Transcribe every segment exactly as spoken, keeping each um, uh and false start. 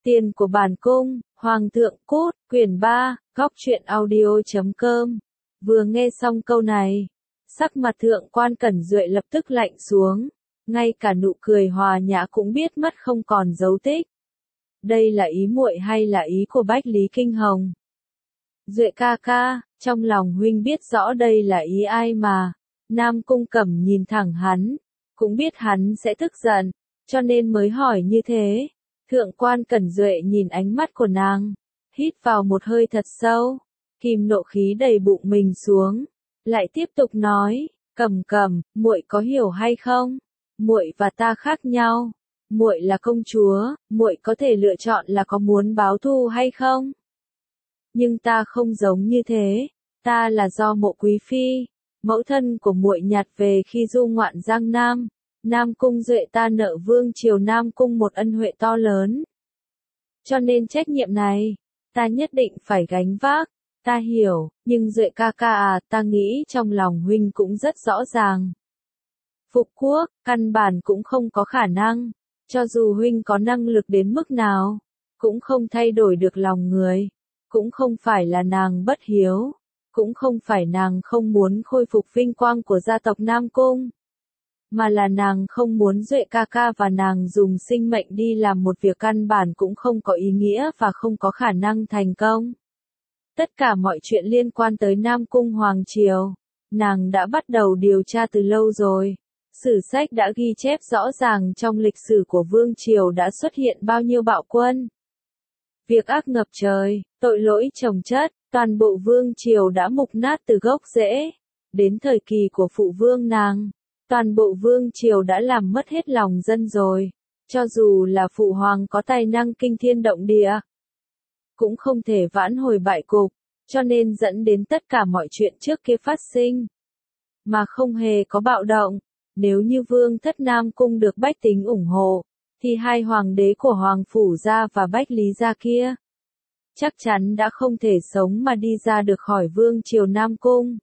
Tiền của bản cung, Hoàng thượng cút, quyển ba, góc truyện audio.com. Vừa nghe xong câu này, sắc mặt thượng quan Cẩn Duệ lập tức lạnh xuống, ngay cả nụ cười hòa nhã cũng biết mất không còn dấu tích. Đây là ý muội hay là ý của Bách Lý Kinh Hồng? Duệ ca ca, trong lòng huynh biết rõ đây là ý ai mà. Nam Cung Cẩm nhìn thẳng hắn, cũng biết hắn sẽ tức giận, cho nên mới hỏi như thế. Thượng quan Cẩn Duệ nhìn ánh mắt của nàng, hít vào một hơi thật sâu, kìm nộ khí đầy bụng mình xuống, lại tiếp tục nói, Cẩm Cẩm, muội có hiểu hay không? Muội và ta khác nhau, muội là công chúa, muội có thể lựa chọn là có muốn báo thù hay không? Nhưng ta không giống như thế, ta là do Mộ Quý phi, mẫu thân của muội nhặt về khi du ngoạn Giang Nam. Nam Cung Duệ ta nợ vương triều Nam Cung một ân huệ to lớn. Cho nên trách nhiệm này, ta nhất định phải gánh vác. Ta hiểu, nhưng Duệ ca ca à, ta nghĩ trong lòng huynh cũng rất rõ ràng. Phục quốc, căn bản cũng không có khả năng, cho dù huynh có năng lực đến mức nào, cũng không thay đổi được lòng người, cũng không phải là nàng bất hiếu, cũng không phải nàng không muốn khôi phục vinh quang của gia tộc Nam Cung. Mà là nàng không muốn Duệ ca ca và nàng dùng sinh mệnh đi làm một việc căn bản cũng không có ý nghĩa và không có khả năng thành công. Tất cả mọi chuyện liên quan tới Nam Cung Hoàng Triều, nàng đã bắt đầu điều tra từ lâu rồi. Sử sách đã ghi chép rõ ràng trong lịch sử của Vương Triều đã xuất hiện bao nhiêu bạo quân. Việc ác ngập trời, tội lỗi chồng chất, toàn bộ Vương Triều đã mục nát từ gốc rễ. Đến thời kỳ của phụ vương nàng, toàn bộ Vương Triều đã làm mất hết lòng dân rồi. Cho dù là phụ hoàng có tài năng kinh thiên động địa, cũng không thể vãn hồi bại cục, cho nên dẫn đến tất cả mọi chuyện trước kia phát sinh. Mà không hề có bạo động, nếu như Vương thất Nam Cung được bách tính ủng hộ, thì hai hoàng đế của Hoàng Phủ gia và Bách Lý gia kia, chắc chắn đã không thể sống mà đi ra được khỏi Vương Triều Nam Cung.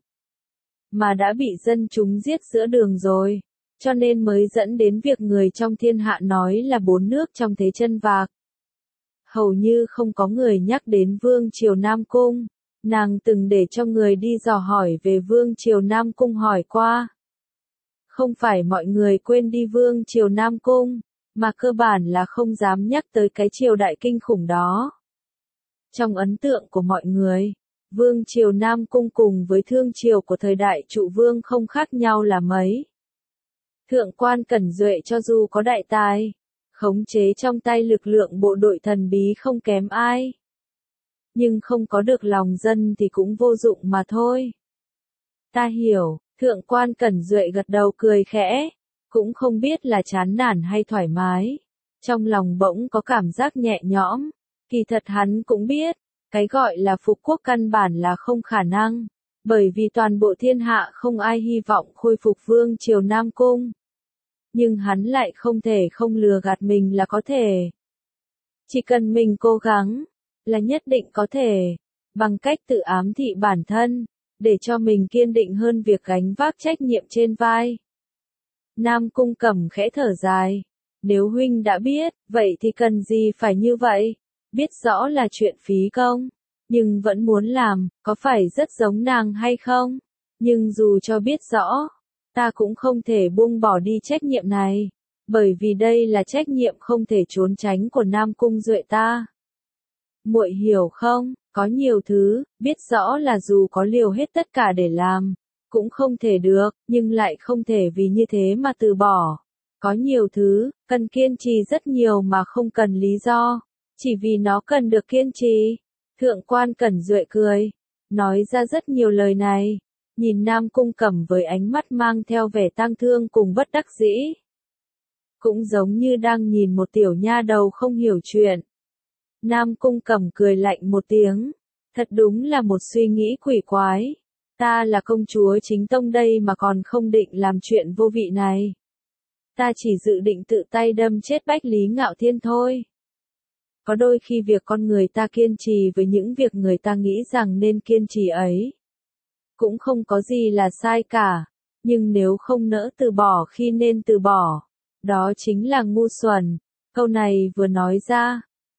Mà đã bị dân chúng giết giữa đường rồi, cho nên mới dẫn đến việc người trong thiên hạ nói là bốn nước trong thế chân vạc. Hầu như không có người nhắc đến Vương Triều Nam Cung, nàng từng để cho người đi dò hỏi về Vương Triều Nam Cung hỏi qua. Không phải mọi người quên đi Vương Triều Nam Cung, mà cơ bản là không dám nhắc tới cái triều đại kinh khủng đó. Trong ấn tượng của mọi người, Vương Triều Nam Cung cùng với Thương Triều của thời đại Trụ Vương không khác nhau là mấy. Thượng quan Cẩn Duệ cho dù có đại tài, khống chế trong tay lực lượng bộ đội thần bí không kém ai, nhưng không có được lòng dân thì cũng vô dụng mà thôi. Ta hiểu, Thượng quan Cẩn Duệ gật đầu cười khẽ, cũng không biết là chán nản hay thoải mái. Trong lòng bỗng có cảm giác nhẹ nhõm, kỳ thật hắn cũng biết, cái gọi là phục quốc căn bản là không khả năng, bởi vì toàn bộ thiên hạ không ai hy vọng khôi phục Vương Triều Nam Cung. Nhưng hắn lại không thể không lừa gạt mình là có thể. Chỉ cần mình cố gắng, là nhất định có thể, bằng cách tự ám thị bản thân, để cho mình kiên định hơn việc gánh vác trách nhiệm trên vai. Nam Cung Cẩm khẽ thở dài, nếu huynh đã biết, vậy thì cần gì phải như vậy, biết rõ là chuyện phí công, nhưng vẫn muốn làm, có phải rất giống nàng hay không? Nhưng dù cho biết rõ, ta cũng không thể buông bỏ đi trách nhiệm này, bởi vì đây là trách nhiệm không thể trốn tránh của Nam Cung Duệ ta. Muội hiểu không, có nhiều thứ, biết rõ là dù có liều hết tất cả để làm, cũng không thể được, nhưng lại không thể vì như thế mà từ bỏ. Có nhiều thứ, cần kiên trì rất nhiều mà không cần lý do, chỉ vì nó cần được kiên trì. Thượng quan Cẩn Duệ cười, nói ra rất nhiều lời này, nhìn Nam Cung Cẩm với ánh mắt mang theo vẻ tang thương cùng bất đắc dĩ. Cũng giống như đang nhìn một tiểu nha đầu không hiểu chuyện. Nam Cung Cẩm cười lạnh một tiếng, thật đúng là một suy nghĩ quỷ quái. Ta là công chúa chính tông đây mà còn không định làm chuyện vô vị này. Ta chỉ dự định tự tay đâm chết Bách Lý Ngạo Thiên thôi. Có đôi khi việc con người ta kiên trì với những việc người ta nghĩ rằng nên kiên trì ấy, cũng không có gì là sai cả, nhưng nếu không nỡ từ bỏ khi nên từ bỏ, đó chính là ngu xuẩn. Câu này vừa nói ra,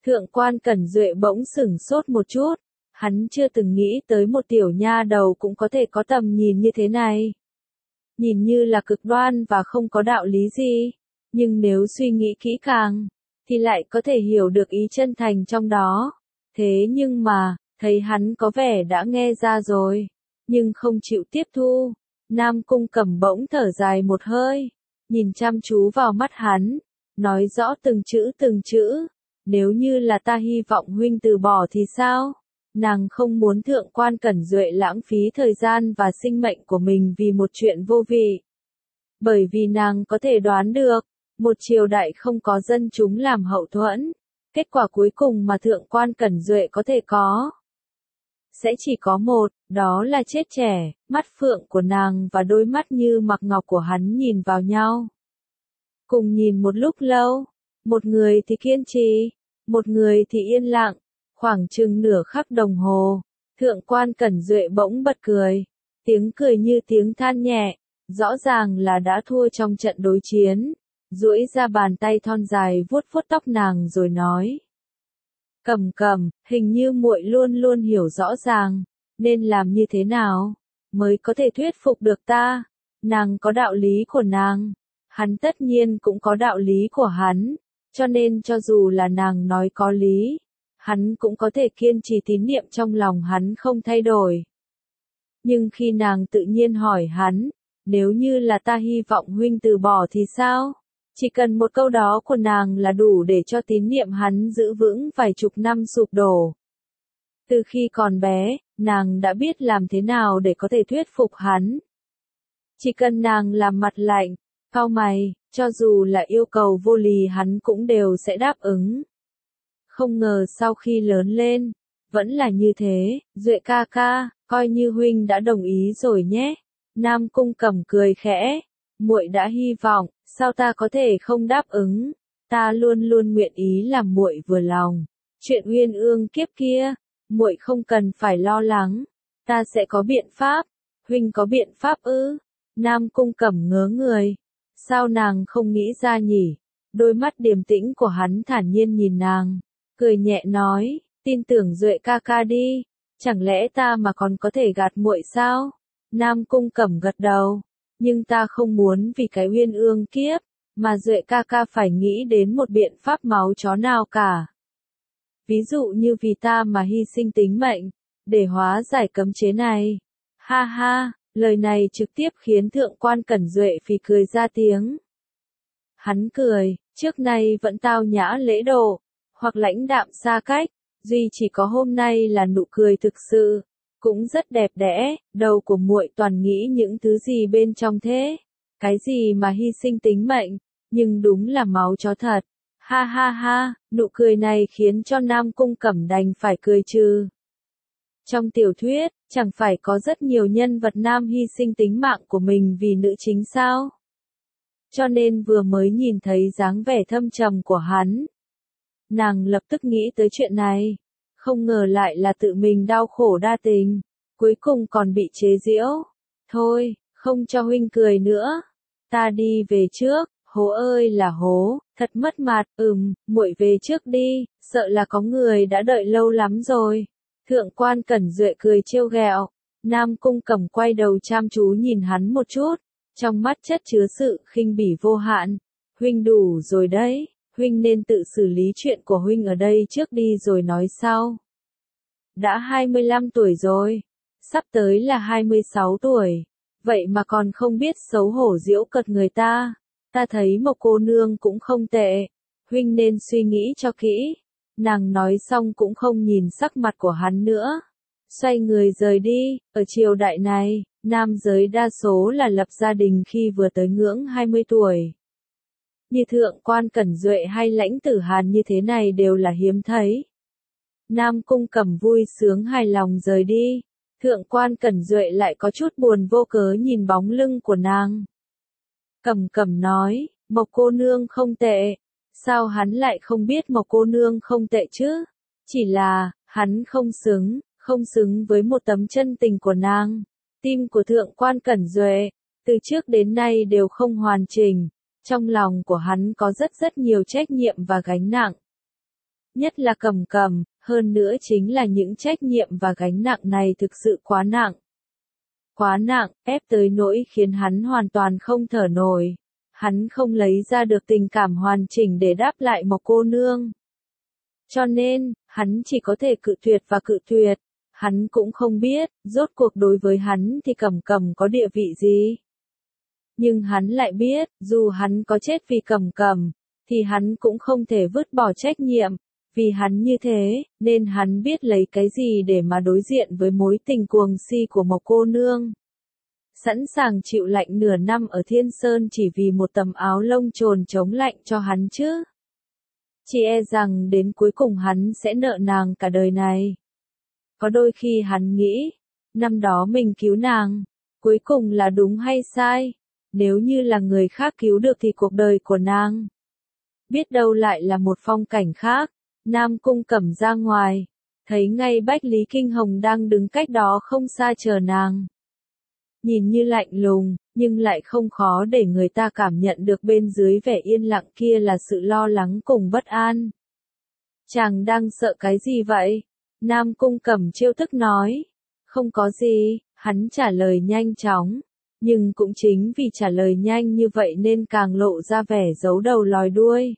Thượng quan Cẩn Duệ bỗng sửng sốt một chút, hắn chưa từng nghĩ tới một tiểu nha đầu cũng có thể có tầm nhìn như thế này. Nhìn như là cực đoan và không có đạo lý gì, nhưng nếu suy nghĩ kỹ càng, thì lại có thể hiểu được ý chân thành trong đó. Thế nhưng mà, thấy hắn có vẻ đã nghe ra rồi, nhưng không chịu tiếp thu. Nam Cung Cẩm bỗng thở dài một hơi, nhìn chăm chú vào mắt hắn, nói rõ từng chữ từng chữ, nếu như là ta hy vọng huynh từ bỏ thì sao? Nàng không muốn Thượng quan Cẩn Duệ lãng phí thời gian và sinh mệnh của mình vì một chuyện vô vị. Bởi vì nàng có thể đoán được, một triều đại không có dân chúng làm hậu thuẫn, kết quả cuối cùng mà Thượng quan Cẩn Duệ có thể có sẽ chỉ có một, đó là chết trẻ. Mắt phượng của nàng và đôi mắt như mặc ngọc của hắn nhìn vào nhau. Cùng nhìn một lúc lâu, một người thì kiên trì, một người thì yên lặng, khoảng chừng nửa khắc đồng hồ, Thượng quan Cẩn Duệ bỗng bật cười, tiếng cười như tiếng than nhẹ, rõ ràng là đã thua trong trận đối chiến, duỗi ra bàn tay thon dài vuốt vuốt tóc nàng rồi nói: Cẩm Cẩm, hình như muội luôn luôn hiểu rõ ràng, nên làm như thế nào mới có thể thuyết phục được ta? Nàng có đạo lý của nàng, hắn tất nhiên cũng có đạo lý của hắn, cho nên cho dù là nàng nói có lý, hắn cũng có thể kiên trì tín niệm trong lòng hắn không thay đổi. Nhưng khi nàng tự nhiên hỏi hắn, nếu như là ta hy vọng huynh từ bỏ thì sao? Chỉ cần một câu đó của nàng là đủ để cho tín niệm hắn giữ vững vài chục năm sụp đổ. Từ khi còn bé, nàng đã biết làm thế nào để có thể thuyết phục hắn. Chỉ cần nàng làm mặt lạnh, cau mày, cho dù là yêu cầu vô lý hắn cũng đều sẽ đáp ứng. Không ngờ sau khi lớn lên, vẫn là như thế. Duệ ca ca, coi như huynh đã đồng ý rồi nhé. Nam Cung Cẩm cười khẽ, muội đã hy vọng, sao ta có thể không đáp ứng? Ta luôn luôn nguyện ý làm muội vừa lòng. Chuyện Uyên Ương kiếp kia, muội không cần phải lo lắng, ta sẽ có biện pháp. Huynh có biện pháp ư? Nam Cung Cẩm ngớ người, sao nàng không nghĩ ra nhỉ? Đôi mắt điềm tĩnh của hắn thản nhiên nhìn nàng, cười nhẹ nói, tin tưởng Duệ ca ca đi, chẳng lẽ ta mà còn có thể gạt muội sao? Nam Cung Cẩm gật đầu, nhưng ta không muốn vì cái Uyên Ương kiếp, mà Duệ ca ca phải nghĩ đến một biện pháp máu chó nào cả. Ví dụ như vì ta mà hy sinh tính mệnh, để hóa giải cấm chế này. Ha ha, lời này trực tiếp khiến Thượng quan Cẩn Duệ phì cười ra tiếng. Hắn cười, trước nay vẫn tao nhã lễ độ, hoặc lãnh đạm xa cách, duy chỉ có hôm nay là nụ cười thực sự, cũng rất đẹp đẽ. Đầu của muội toàn nghĩ những thứ gì bên trong thế? Cái gì mà hy sinh tính mệnh, nhưng đúng là máu chó thật. Ha ha ha, nụ cười này khiến cho Nam Cung Cẩm đành phải cười trừ. Trong tiểu thuyết, chẳng phải có rất nhiều nhân vật nam hy sinh tính mạng của mình vì nữ chính sao? Cho nên vừa mới nhìn thấy dáng vẻ thâm trầm của hắn, nàng lập tức nghĩ tới chuyện này, không ngờ lại là tự mình đau khổ đa tình, cuối cùng còn bị chế giễu. Thôi, không cho huynh cười nữa, ta đi về trước. Hố ơi là hố, thật mất mặt. Ừm, muội về trước đi, sợ là có người đã đợi lâu lắm rồi. Thượng quan Cẩn Duệ cười trêu ghẹo. Nam Cung Cẩm quay đầu chăm chú nhìn hắn một chút, trong mắt chất chứa sự khinh bỉ vô hạn. Huynh đủ rồi đấy, huynh nên tự xử lý chuyện của huynh ở đây trước đi rồi nói sau. Đã hai mươi lăm tuổi rồi, sắp tới là hai mươi sáu tuổi, vậy mà còn không biết xấu hổ giễu cợt người ta. Ta thấy một cô nương cũng không tệ, huynh nên suy nghĩ cho kỹ. Nàng nói xong cũng không nhìn sắc mặt của hắn nữa, xoay người rời đi. Ở triều đại này, nam giới đa số là lập gia đình khi vừa tới ngưỡng hai mươi tuổi. Như Thượng quan Cẩn Duệ hay Lãnh Tử Hàn như thế này đều là hiếm thấy. Nam Cung Cẩm vui sướng hài lòng rời đi, Thượng quan Cẩn Duệ lại có chút buồn vô cớ nhìn bóng lưng của nàng. Cẩm Cẩm nói, Mộc cô nương không tệ. Sao hắn lại không biết Mộc cô nương không tệ chứ? Chỉ là, hắn không xứng, không xứng với một tấm chân tình của nàng. Tim của Thượng quan Cẩn Duệ, từ trước đến nay đều không hoàn chỉnh. Trong lòng của hắn có rất rất nhiều trách nhiệm và gánh nặng. Nhất là Cầm Cầm, hơn nữa chính là những trách nhiệm và gánh nặng này thực sự quá nặng. Quá nặng, ép tới nỗi khiến hắn hoàn toàn không thở nổi. Hắn không lấy ra được tình cảm hoàn chỉnh để đáp lại một cô nương. Cho nên, hắn chỉ có thể cự tuyệt và cự tuyệt. Hắn cũng không biết, rốt cuộc đối với hắn thì Cầm Cầm có địa vị gì. Nhưng hắn lại biết, dù hắn có chết vì Cầm Cầm, thì hắn cũng không thể vứt bỏ trách nhiệm. Vì hắn như thế, nên hắn biết lấy cái gì để mà đối diện với mối tình cuồng si của một cô nương. Sẵn sàng chịu lạnh nửa năm ở Thiên Sơn chỉ vì một tấm áo lông trồn chống lạnh cho hắn chứ. Chỉ e rằng đến cuối cùng hắn sẽ nợ nàng cả đời này. Có đôi khi hắn nghĩ, năm đó mình cứu nàng, cuối cùng là đúng hay sai? Nếu như là người khác cứu được thì cuộc đời của nàng, biết đâu lại là một phong cảnh khác. Nam Cung Cẩm ra ngoài, thấy ngay Bách Lý Kinh Hồng đang đứng cách đó không xa chờ nàng. Nhìn như lạnh lùng, nhưng lại không khó để người ta cảm nhận được bên dưới vẻ yên lặng kia là sự lo lắng cùng bất an. Chàng đang sợ cái gì vậy? Nam Cung Cẩm trêu tức nói. Không có gì, hắn trả lời nhanh chóng. Nhưng cũng chính vì trả lời nhanh như vậy nên càng lộ ra vẻ giấu đầu lòi đuôi.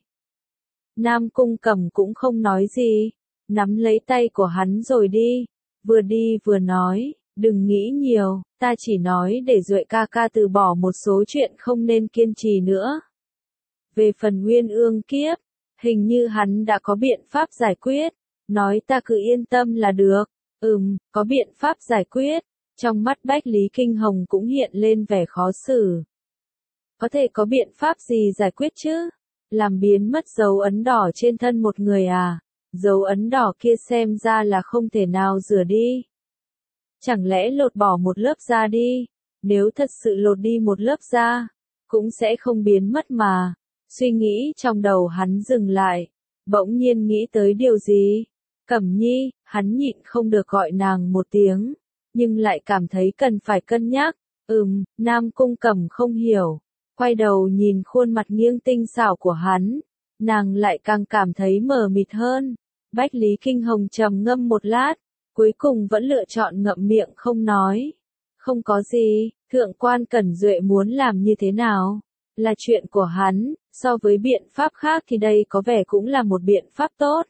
Nam Cung Cẩm cũng không nói gì, nắm lấy tay của hắn rồi đi, vừa đi vừa nói, đừng nghĩ nhiều, ta chỉ nói để Duệ ca ca từ bỏ một số chuyện không nên kiên trì nữa. Về phần Nguyên Ương kiếp, hình như hắn đã có biện pháp giải quyết, nói ta cứ yên tâm là được, ừm, có biện pháp giải quyết, trong mắt Bách Lý Kinh Hồng cũng hiện lên vẻ khó xử. Có thể có biện pháp gì giải quyết chứ? Làm biến mất dấu ấn đỏ trên thân một người à? Dấu ấn đỏ kia xem ra là không thể nào rửa đi. Chẳng lẽ lột bỏ một lớp da đi? Nếu thật sự lột đi một lớp da, cũng sẽ không biến mất mà. Suy nghĩ trong đầu hắn dừng lại, bỗng nhiên nghĩ tới điều gì? Cẩm Nhi, hắn nhịn không được gọi nàng một tiếng, nhưng lại cảm thấy cần phải cân nhắc. Ừm, Nam Cung Cẩm không hiểu. Quay đầu nhìn khuôn mặt nghiêng tinh xảo của hắn, nàng lại càng cảm thấy mờ mịt hơn. Bách Lý Kinh Hồng trầm ngâm một lát, cuối cùng vẫn lựa chọn ngậm miệng không nói. Không có gì, Thượng quan Cẩn Duệ muốn làm như thế nào, là chuyện của hắn, so với biện pháp khác thì đây có vẻ cũng là một biện pháp tốt.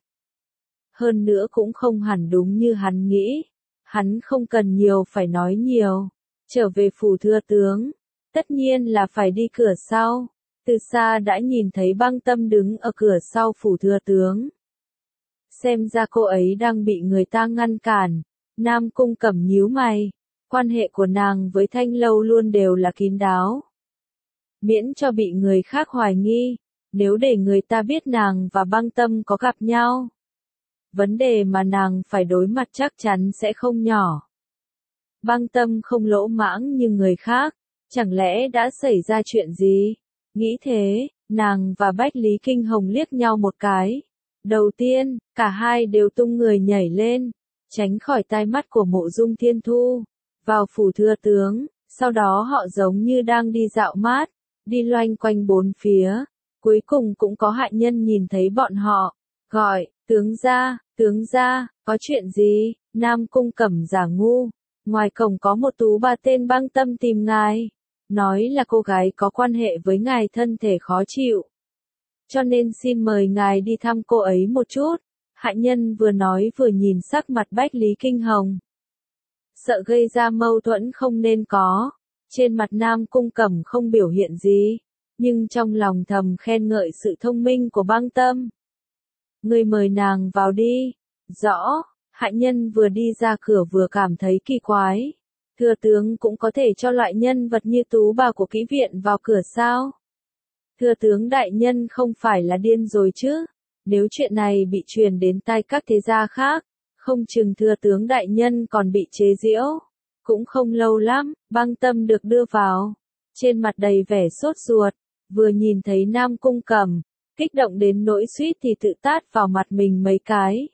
Hơn nữa cũng không hẳn đúng như hắn nghĩ, hắn không cần nhiều phải nói nhiều, trở về phủ thừa tướng. Tất nhiên là phải đi cửa sau. Từ xa đã nhìn thấy Băng Tâm đứng ở cửa sau phủ thừa tướng. Xem ra cô ấy đang bị người ta ngăn cản. Nam Cung Cẩm nhíu mày. Quan hệ của nàng với Thanh Lâu luôn đều là kín đáo. Miễn cho bị người khác hoài nghi. Nếu để người ta biết nàng và Băng Tâm có gặp nhau, vấn đề mà nàng phải đối mặt chắc chắn sẽ không nhỏ. Băng Tâm không lỗ mãng như người khác. Chẳng lẽ đã xảy ra chuyện gì? Nghĩ thế, nàng và Bách Lý Kinh Hồng liếc nhau một cái. Đầu tiên, cả hai đều tung người nhảy lên, tránh khỏi tai mắt của Mộ Dung Thiên Thu, vào phủ thừa tướng, sau đó họ giống như đang đi dạo mát, đi loanh quanh bốn phía. Cuối cùng cũng có hạ nhân nhìn thấy bọn họ, gọi, tướng gia, tướng gia, có chuyện gì? Nam Cung Cẩm giả ngu, ngoài cổng có một tú bà tên Băng Tâm tìm ngài. Nói là cô gái có quan hệ với ngài thân thể khó chịu. Cho nên xin mời ngài đi thăm cô ấy một chút. Hạ nhân vừa nói vừa nhìn sắc mặt Bách Lý Kinh Hồng. Sợ gây ra mâu thuẫn không nên có. Trên mặt Nam Cung Cẩm không biểu hiện gì, nhưng trong lòng thầm khen ngợi sự thông minh của Băng Tâm. Người mời nàng vào đi. Rõ, hạ nhân vừa đi ra cửa vừa cảm thấy kỳ quái. Thừa tướng cũng có thể cho loại nhân vật như tú bà của kỹ viện vào cửa sao? Thừa tướng đại nhân không phải là điên rồi chứ? Nếu chuyện này bị truyền đến tai các thế gia khác, không chừng thừa tướng đại nhân còn bị chế giễu. Cũng không lâu lắm, Băng Tâm được đưa vào. Trên mặt đầy vẻ sốt ruột, vừa nhìn thấy Nam Cung Cẩm, kích động đến nỗi suýt thì tự tát vào mặt mình mấy cái.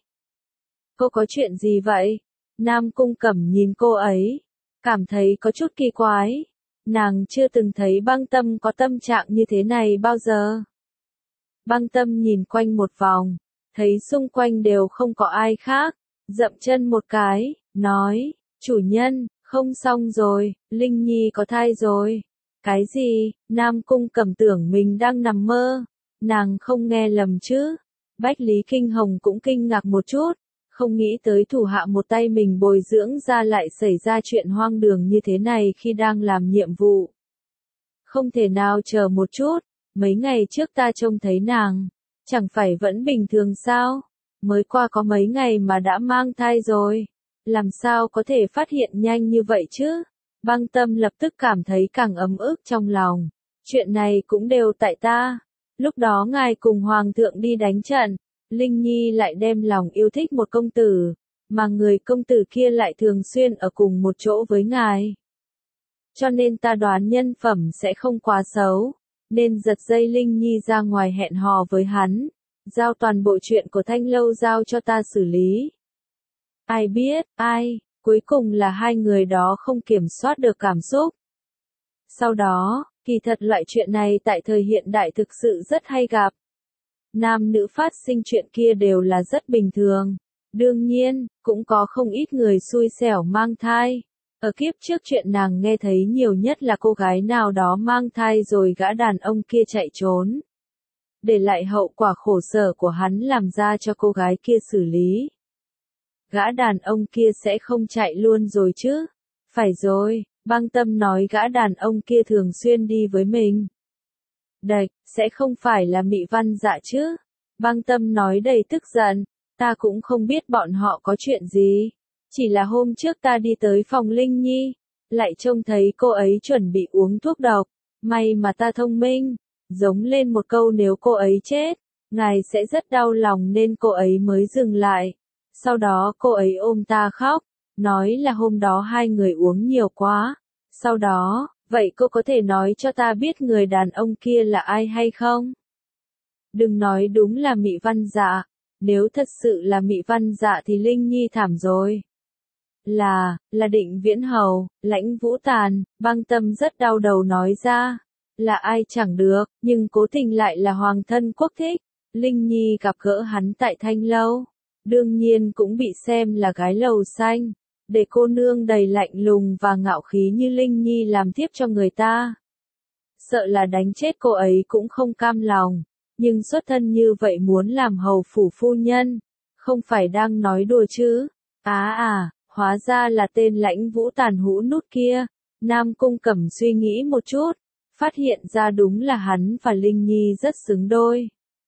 Cô có chuyện gì vậy? Nam Cung Cẩm nhìn cô ấy, cảm thấy có chút kỳ quái. Nàng chưa từng thấy Băng Tâm có tâm trạng như thế này bao giờ. Băng Tâm nhìn quanh một vòng, thấy xung quanh đều không có ai khác, dậm chân một cái, nói, chủ nhân, không xong rồi, Linh Nhi có thai rồi. Cái gì? Nam Cung Cẩm tưởng mình đang nằm mơ, nàng không nghe lầm chứ? Bách Lý Kinh Hồng cũng kinh ngạc một chút, không nghĩ tới thủ hạ một tay mình bồi dưỡng ra lại xảy ra chuyện hoang đường như thế này khi đang làm nhiệm vụ. Không thể nào chờ một chút, mấy ngày trước ta trông thấy nàng, chẳng phải vẫn bình thường sao? Mới qua có mấy ngày mà đã mang thai rồi, làm sao có thể phát hiện nhanh như vậy chứ? Băng Tâm lập tức cảm thấy càng ấm ức trong lòng, chuyện này cũng đều tại ta. Lúc đó ngài cùng Hoàng thượng đi đánh trận, Linh Nhi lại đem lòng yêu thích một công tử, mà người công tử kia lại thường xuyên ở cùng một chỗ với ngài. Cho nên ta đoán nhân phẩm sẽ không quá xấu, nên giật dây Linh Nhi ra ngoài hẹn hò với hắn, giao toàn bộ chuyện của Thanh Lâu giao cho ta xử lý. Ai biết, ai, cuối cùng là hai người đó không kiểm soát được cảm xúc. Sau đó, kỳ thật loại chuyện này tại thời hiện đại thực sự rất hay gặp. Nam nữ phát sinh chuyện kia đều là rất bình thường. Đương nhiên, cũng có không ít người xui xẻo mang thai. Ở kiếp trước chuyện nàng nghe thấy nhiều nhất là cô gái nào đó mang thai rồi gã đàn ông kia chạy trốn. Để lại hậu quả khổ sở của hắn làm ra cho cô gái kia xử lý. Gã đàn ông kia sẽ không chạy luôn rồi chứ? Phải rồi, Băng Tâm nói gã đàn ông kia thường xuyên đi với mình. Đạch, sẽ không phải là Mị Văn Dạ chứ? Băng Tâm nói đầy tức giận, ta cũng không biết bọn họ có chuyện gì. Chỉ là hôm trước ta đi tới phòng Linh Nhi, lại trông thấy cô ấy chuẩn bị uống thuốc độc. May mà ta thông minh, giống lên một câu nếu cô ấy chết, ngài sẽ rất đau lòng nên cô ấy mới dừng lại. Sau đó cô ấy ôm ta khóc, nói là hôm đó hai người uống nhiều quá. Sau đó, vậy cô có thể nói cho ta biết người đàn ông kia là ai hay không? Đừng nói đúng là Mị Văn Dạ, nếu thật sự là Mị Văn Dạ thì Linh Nhi thảm rồi. Là, là Định Viễn Hầu, Lãnh Vũ Tàn, Băng Tâm rất đau đầu nói ra. Là ai chẳng được, nhưng cố tình lại là hoàng thân quốc thích. Linh Nhi gặp gỡ hắn tại Thanh Lâu, đương nhiên cũng bị xem là gái lầu xanh. Để cô nương đầy lạnh lùng và ngạo khí như Linh Nhi làm tiếp cho người ta. Sợ là đánh chết cô ấy cũng không cam lòng, nhưng xuất thân như vậy muốn làm hầu phủ phu nhân, không phải đang nói đùa chứ? Á à, hóa ra là tên Lãnh Vũ Tàn hũ nút kia. Nam Cung Cẩm suy nghĩ một chút, phát hiện ra đúng là hắn và Linh Nhi rất xứng đôi.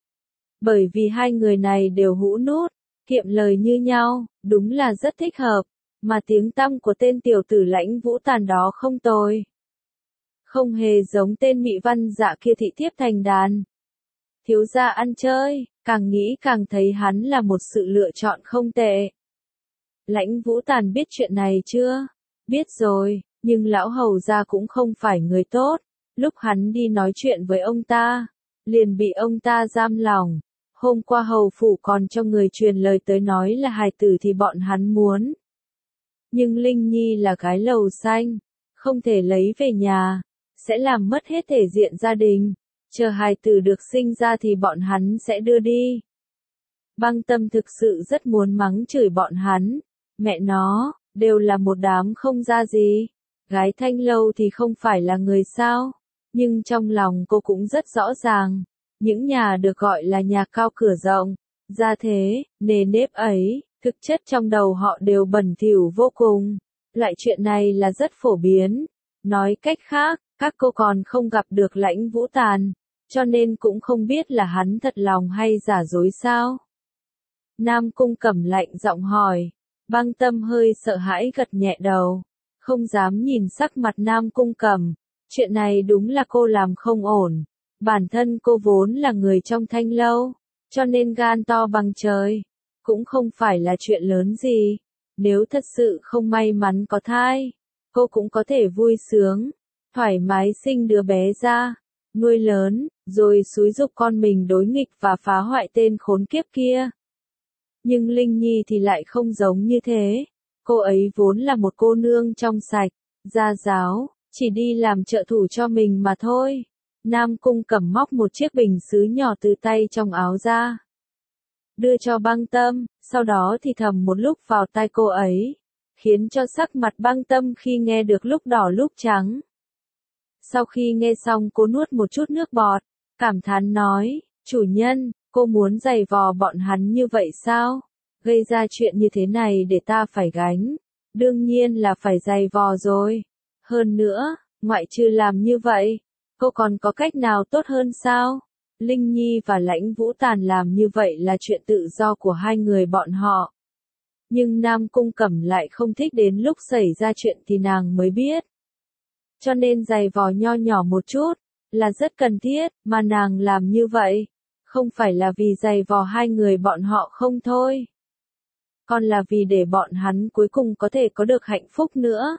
Bởi vì hai người này đều hũ nút, kiệm lời như nhau, đúng là rất thích hợp. Mà tiếng tăm của tên tiểu tử Lãnh Vũ Tàn đó không tồi. Không hề giống tên Mị Văn Dạ kia thị thiếp thành đàn. Thiếu gia ăn chơi, càng nghĩ càng thấy hắn là một sự lựa chọn không tệ. Lãnh Vũ Tàn biết chuyện này chưa? Biết rồi, nhưng lão hầu gia cũng không phải người tốt. Lúc hắn đi nói chuyện với ông ta, liền bị ông ta giam lòng. Hôm qua hầu phủ còn cho người truyền lời tới nói là hài tử thì bọn hắn muốn. Nhưng Linh Nhi là gái lầu xanh, không thể lấy về nhà, sẽ làm mất hết thể diện gia đình, chờ hài tử được sinh ra thì bọn hắn sẽ đưa đi. Băng Tâm thực sự rất muốn mắng chửi bọn hắn, mẹ nó, đều là một đám không ra gì, gái Thanh Lâu thì không phải là người sao, nhưng trong lòng cô cũng rất rõ ràng, những nhà được gọi là nhà cao cửa rộng, gia thế, nề nếp ấy. Thực chất trong đầu họ đều bẩn thỉu vô cùng. Loại chuyện này là rất phổ biến. Nói cách khác, các cô còn không gặp được Lãnh Vũ Tàn, cho nên cũng không biết là hắn thật lòng hay giả dối sao. Nam Cung Cẩm lạnh giọng hỏi. Băng Tâm hơi sợ hãi gật nhẹ đầu. Không dám nhìn sắc mặt Nam Cung Cẩm. Chuyện này đúng là cô làm không ổn. Bản thân cô vốn là người trong Thanh Lâu, cho nên gan to bằng trời. Cũng không phải là chuyện lớn gì. Nếu thật sự không may mắn có thai, cô cũng có thể vui sướng, thoải mái sinh đứa bé ra, nuôi lớn, rồi xúi giục con mình đối nghịch và phá hoại tên khốn kiếp kia. Nhưng Linh Nhi thì lại không giống như thế. Cô ấy vốn là một cô nương trong sạch, gia giáo, chỉ đi làm trợ thủ cho mình mà thôi. Nam Cung Cẩm móc một chiếc bình sứ nhỏ từ tay trong áo ra. đưa cho Băng Tâm, sau đó thì thầm một lúc vào tai cô ấy, khiến cho sắc mặt Băng Tâm khi nghe được lúc đỏ lúc trắng. Sau khi nghe xong cô nuốt một chút nước bọt, cảm thán nói, chủ nhân, cô muốn giày vò bọn hắn như vậy sao? Gây ra chuyện như thế này để ta phải gánh. Đương nhiên là phải giày vò rồi. Hơn nữa, ngoại trừ làm như vậy, cô còn có cách nào tốt hơn sao? Linh Nhi và Lãnh Vũ Tàn làm như vậy là chuyện tự do của hai người bọn họ. Nhưng Nam Cung Cẩm lại không thích, đến lúc xảy ra chuyện thì nàng mới biết. Cho nên giày vò nho nhỏ một chút, là rất cần thiết, mà nàng làm như vậy, không phải là vì giày vò hai người bọn họ không thôi. Còn là vì để bọn hắn cuối cùng có thể có được hạnh phúc nữa.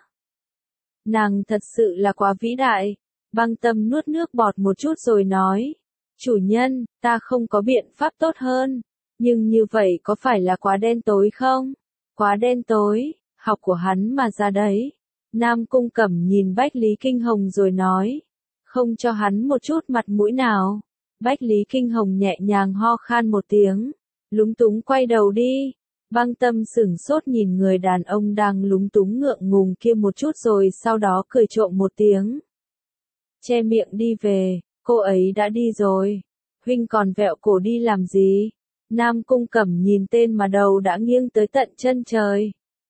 Nàng thật sự là quá vĩ đại. Băng Tâm nuốt nước bọt một chút rồi nói, chủ nhân, ta không có biện pháp tốt hơn, nhưng như vậy có phải là quá đen tối không? Quá đen tối, học của hắn mà ra đấy. Nam Cung Cẩm nhìn Bách Lý Kinh Hồng rồi nói, không cho hắn một chút mặt mũi nào. Bách Lý Kinh Hồng nhẹ nhàng ho khan một tiếng, lúng túng quay đầu đi. Băng Tâm sửng sốt nhìn người đàn ông đang lúng túng ngượng ngùng kia một chút rồi sau đó cười trộm một tiếng. Che miệng đi về, cô ấy đã đi rồi. Huynh còn vẹo cổ đi làm gì? Nam Cung Cẩm nhìn tên mà đầu đã nghiêng tới tận chân trời.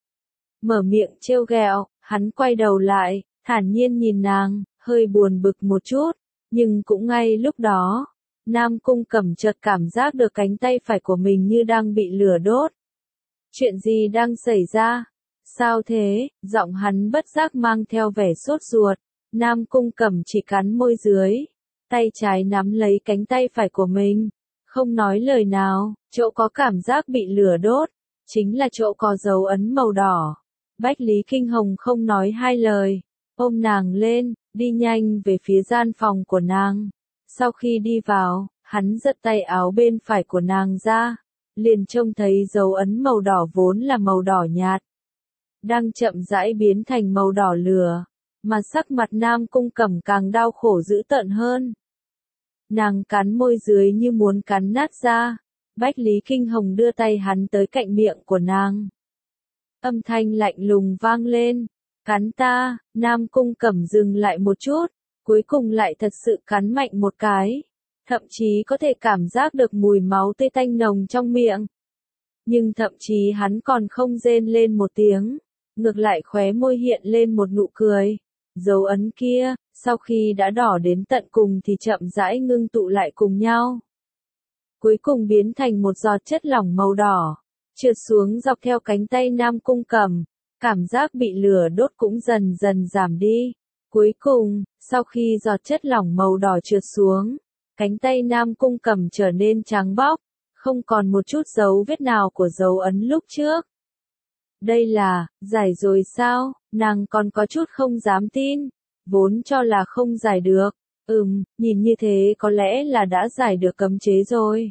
Mở miệng trêu ghẹo, hắn quay đầu lại, thản nhiên nhìn nàng, hơi buồn bực một chút, nhưng cũng ngay lúc đó, Nam Cung Cẩm chợt cảm giác được cánh tay phải của mình như đang bị lửa đốt. Chuyện gì đang xảy ra? Sao thế? Giọng hắn bất giác mang theo vẻ sốt ruột. Nam Cung Cẩm chỉ cắn môi dưới, tay trái nắm lấy cánh tay phải của mình, không nói lời nào. Chỗ có cảm giác bị lửa đốt, chính là chỗ có dấu ấn màu đỏ. Bách Lý Kinh Hồng không nói hai lời, ôm nàng lên, đi nhanh về phía gian phòng của nàng. Sau khi đi vào, hắn giật tay áo bên phải của nàng ra, liền trông thấy dấu ấn màu đỏ vốn là màu đỏ nhạt, đang chậm rãi biến thành màu đỏ lửa, mà sắc mặt Nam Cung Cẩm càng đau khổ dữ tợn hơn. Nàng cắn môi dưới như muốn cắn nát ra. Bách Lý Kinh Hồng đưa tay hắn tới cạnh miệng của nàng. Âm thanh lạnh lùng vang lên, cắn ta. Nam Cung Cẩm dừng lại một chút, cuối cùng lại thật sự cắn mạnh một cái. Thậm chí có thể cảm giác được mùi máu tươi tanh nồng trong miệng. Nhưng thậm chí hắn còn không rên lên một tiếng, ngược lại khóe môi hiện lên một nụ cười. Dấu ấn kia, sau khi đã đỏ đến tận cùng thì chậm rãi ngưng tụ lại cùng nhau. Cuối cùng biến thành một giọt chất lỏng màu đỏ, trượt xuống dọc theo cánh tay Nam Cung Cẩm, cảm giác bị lửa đốt cũng dần dần giảm đi. Cuối cùng, sau khi giọt chất lỏng màu đỏ trượt xuống, cánh tay Nam Cung Cẩm trở nên trắng bóc, không còn một chút dấu vết nào của dấu ấn lúc trước. Đây là, giải rồi sao? Nàng còn có chút không dám tin, vốn cho là không giải được. Ừm, nhìn như thế có lẽ là đã giải được cấm chế rồi.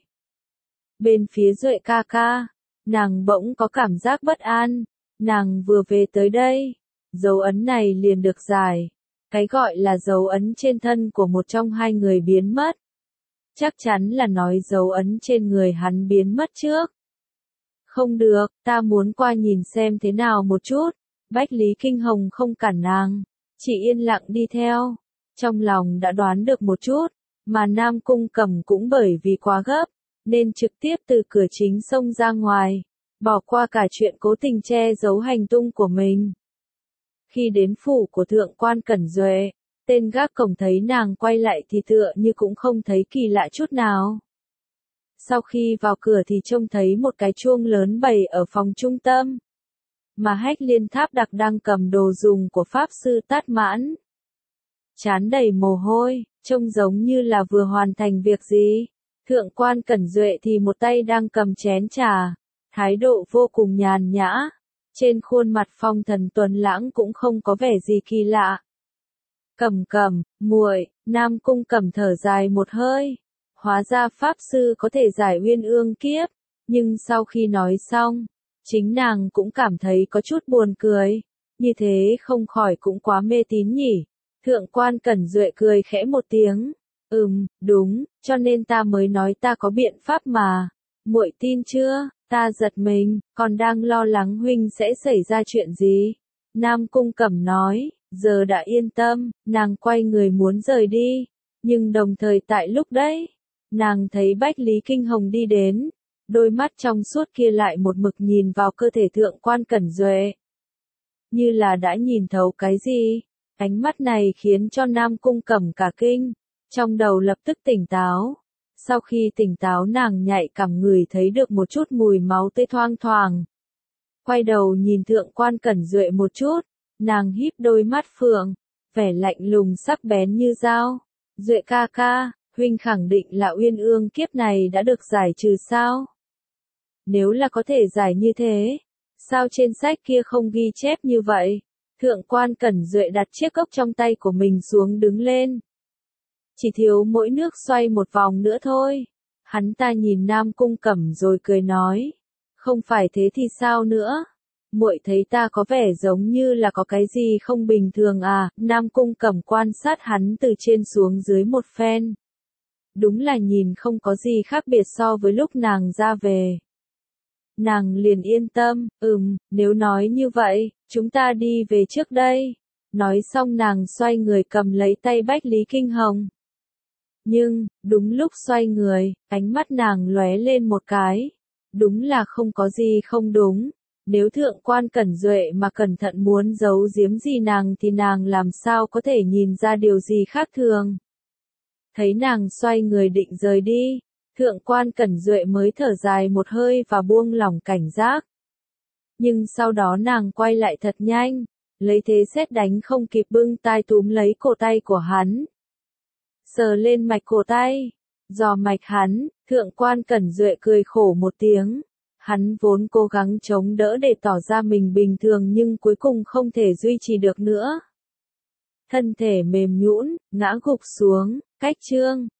Bên phía Duệ ca ca, nàng bỗng có cảm giác bất an. Nàng vừa về tới đây, dấu ấn này liền được giải. Cái gọi là dấu ấn trên thân của một trong hai người biến mất. Chắc chắn là nói dấu ấn trên người hắn biến mất trước. Không được, ta muốn qua nhìn xem thế nào một chút. Bách Lý Kinh Hồng không cản nàng, chỉ yên lặng đi theo. Trong lòng đã đoán được một chút, mà Nam Cung Cẩm cũng bởi vì quá gấp, nên trực tiếp từ cửa chính xông ra ngoài, bỏ qua cả chuyện cố tình che giấu hành tung của mình. Khi đến phủ của thượng quan Cẩn Duệ, tên gác cổng thấy nàng quay lại thì tựa như cũng không thấy kỳ lạ chút nào. Sau khi vào cửa thì trông thấy một cái chuông lớn bày ở phòng trung tâm, mà Hách Liên Tháp Đặc đang cầm đồ dùng của Pháp Sư Tát Mãn. Trán đầy mồ hôi, trông giống như là vừa hoàn thành việc gì. Thượng quan Cẩn Duệ thì một tay đang cầm chén trà, thái độ vô cùng nhàn nhã. Trên khuôn mặt phong thần tuấn lãng cũng không có vẻ gì kỳ lạ. Cẩm Cẩm, muội, Nam Cung Cẩm thở dài một hơi. Hóa ra Pháp Sư có thể giải uyên ương kiếp, nhưng sau khi nói xong, chính nàng cũng cảm thấy có chút buồn cười. Như thế không khỏi cũng quá mê tín nhỉ. Thượng quan Cẩn Duệ cười khẽ một tiếng. Ừm, đúng, cho nên ta mới nói ta có biện pháp mà. Muội tin chưa? Ta giật mình, còn đang lo lắng huynh sẽ xảy ra chuyện gì? Nam Cung Cẩm nói, giờ đã yên tâm, nàng quay người muốn rời đi. Nhưng đồng thời tại lúc đấy, nàng thấy Bách Lý Kinh Hồng đi đến, đôi mắt trong suốt kia lại một mực nhìn vào cơ thể thượng quan Cẩn Duệ. Như là đã nhìn thấu cái gì, ánh mắt này khiến cho Nam Cung Cẩm cả kinh, trong đầu lập tức tỉnh táo. Sau khi tỉnh táo nàng nhạy cảm ngửi thấy được một chút mùi máu tươi thoang thoảng. Quay đầu nhìn thượng quan Cẩn Duệ một chút, nàng híp đôi mắt phượng, vẻ lạnh lùng sắc bén như dao. Duệ ca ca, huynh khẳng định là uyên ương kiếp này đã được giải trừ sao? Nếu là có thể giải như thế, sao trên sách kia không ghi chép như vậy? Thượng quan Cẩn Duệ đặt chiếc cốc trong tay của mình xuống đứng lên. Chỉ thiếu mỗi nước xoay một vòng nữa thôi. Hắn ta nhìn Nam Cung Cẩm rồi cười nói. Không phải thế thì sao nữa? Muội thấy ta có vẻ giống như là có cái gì không bình thường à? Nam Cung Cẩm quan sát hắn từ trên xuống dưới một phen. Đúng là nhìn không có gì khác biệt so với lúc nàng ra về. Nàng liền yên tâm, ừm, nếu nói như vậy, chúng ta đi về trước đây. Nói xong nàng xoay người cầm lấy tay Bách Lý Kinh Hồng. Nhưng, đúng lúc xoay người, ánh mắt nàng lóe lên một cái. Đúng là không có gì không đúng. Nếu thượng quan Cẩn Duệ mà cẩn thận muốn giấu giếm gì nàng thì nàng làm sao có thể nhìn ra điều gì khác thường. Thấy nàng xoay người định rời đi, thượng quan Cẩn Duệ mới thở dài một hơi và buông lỏng cảnh giác. Nhưng sau đó nàng quay lại thật nhanh, lấy thế sét đánh không kịp bưng tay túm lấy cổ tay của hắn. Sờ lên mạch cổ tay, dò mạch hắn, thượng quan Cẩn Duệ cười khổ một tiếng. Hắn vốn cố gắng chống đỡ để tỏ ra mình bình thường nhưng cuối cùng không thể duy trì được nữa. Thân thể mềm nhũn, ngã gục xuống, cách chương.